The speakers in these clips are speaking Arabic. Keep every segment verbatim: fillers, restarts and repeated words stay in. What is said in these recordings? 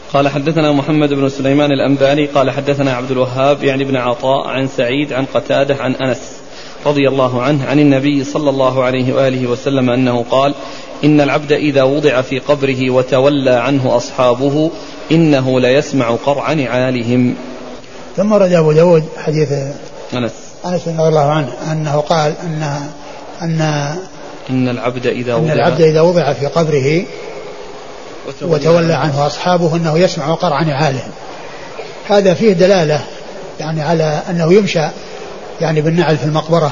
قال حدثنا محمد بن سليمان الأنباري قال حدثنا عبد الوهاب يعني بن عطاء عن سعيد عن قتادة عن أنس رضي الله عنه عن النبي صلى الله عليه وآله وسلم أنه قال: إن العبد إذا وضع في قبره وتولى عنه أصحابه إنه ليسمع قرع نعالهم. ثم رد أبو داود حديث أنس أنس رضي الله عنه أنه قال أن أن إن العبد إذا وضع, إن العبد إذا وضع في قبره وتولى عنه أصحابه أنه يسمع قرع نعالهم. هذا فيه دلالة يعني على أنه يمشى يعني بالنعل في المقبرة.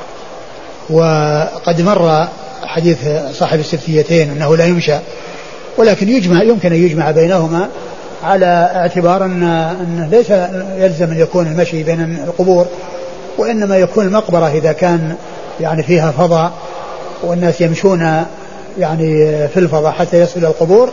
وقد مر حديث صاحب السبتيتين أنه لا يمشى، ولكن يجمع يمكن أن يجمع بينهما على اعتبار أن, أن ليس يلزم أن يكون المشي بين القبور، وإنما يكون المقبرة إذا كان يعني فيها فضاء والناس يمشون يعني في الفضاء حتى يصل إلى القبور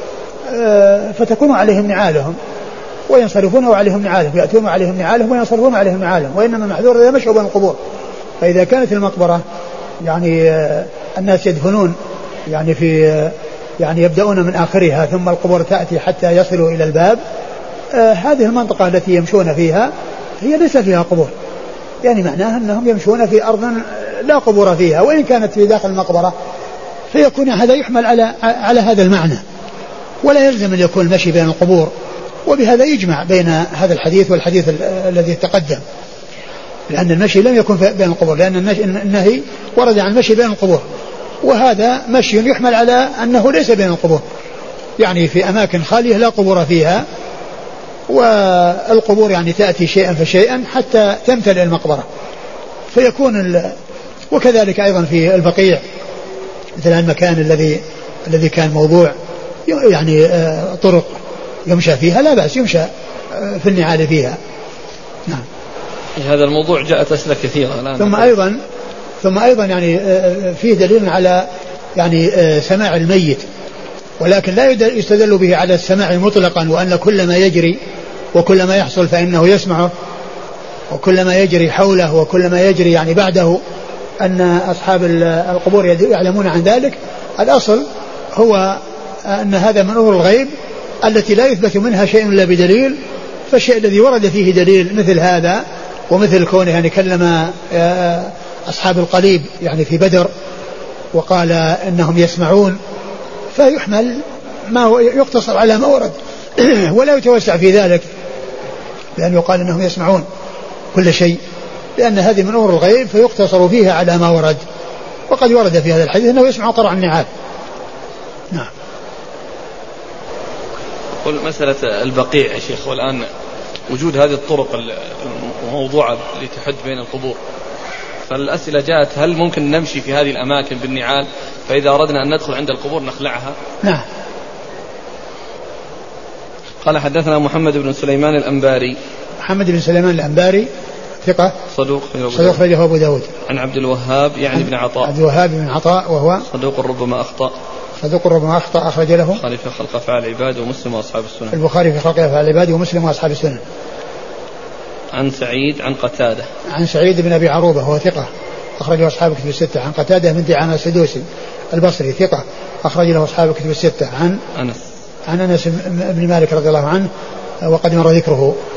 فتكون عليهم نعالهم وينصرفون وعليهم نعالهم، يأتون عليهم نعالهم وينصرفون عليهم نعالهم، وإنما معذور إذا مشوا بين القبور. فإذا كانت المقبرة يعني الناس يدفنون يعني في يعني يبدأون من آخرها ثم القبور تأتي حتى يصلوا إلى الباب، آه هذه المنطقة التي يمشون فيها هي ليس فيها قبور، يعني معناها أنهم يمشون في أرض لا قبور فيها وإن كانت في داخل المقبرة، فيكون هذا يحمل على على هذا المعنى، ولا يلزم أن يكون المشي بين القبور. وبهذا يجمع بين هذا الحديث والحديث الذي تقدم، لأن المشي لم يكن بين القبور، لأن النهي ورد عن المشي بين القبور، وهذا مشي يحمل على أنه ليس بين القبور، يعني في أماكن خالية لا قبور فيها، والقبور يعني تأتي شيئا فشيئا حتى تمتلئ المقبرة فيكون ال... وكذلك أيضا في البقيع مثل المكان الذي الذي كان موضوع يعني طرق يمشى فيها لا بأس يمشى في النعال فيها. نعم. هذا الموضوع جاءت أسئلة كثيرة الآن. ثم أيضا ثم أيضا يعني فيه دليل على يعني سماع الميت، ولكن لا يستدل به على السماع مطلقا، وأن كل ما يجري وكل ما يحصل فإنه يسمعه، وكل ما يجري حوله وكل ما يجري يعني بعده أن أصحاب القبور يعلمون عن ذلك. الأصل هو أن هذا من أمور الغيب التي لا يثبت منها شيء إلا بدليل، فالشيء الذي ورد فيه دليل مثل هذا ومثل كونه يعني كلم أصحاب القليب يعني في بدر وقال إنهم يسمعون، فيحمل ما يقتصر على ما ورد ولا يتوسع في ذلك لأنه يقال إنهم يسمعون كل شيء، لأن هذه من أمور الغيب فيقتصر فيها على ما ورد. وقد ورد في هذا الحديث أنه يسمع قرع النعال. نعم. قل مسألة البقيع يا شيخ، والآن وجود هذه الطرق الموضوعة اللي تحد بين القبور، فالأسئلة جاءت هل ممكن نمشي في هذه الأماكن بالنعال فإذا أردنا أن ندخل عند القبور نخلعها؟ نعم. قال حدثنا محمد بن سليمان الأنباري. محمد بن سليمان الأنباري ثقة صدوق صدوق خرجه أبو داود. عن عبد الوهاب يعني بن عطاء. عبد الوهاب بن عطاء وهو صدوق ربما أخطأ. صدوق ربما أخطأ أخرج له البخاري في خلق أفعال العباد ومسلم وأصحاب السنن. البخاري في خلق أفعال العباد ومسلم وأصحاب السنن. عن سعيد عن قتادة. عن سعيد بن أبي عروبة هو ثقة أخرجه أصحاب الكتب الستة. عن قتادة من دعامة السدوسي البصري ثقة أخرج له أصحاب الكتب الستة. عن أنس عن أنس بن مالك رضي الله عنه وقد مر ذكره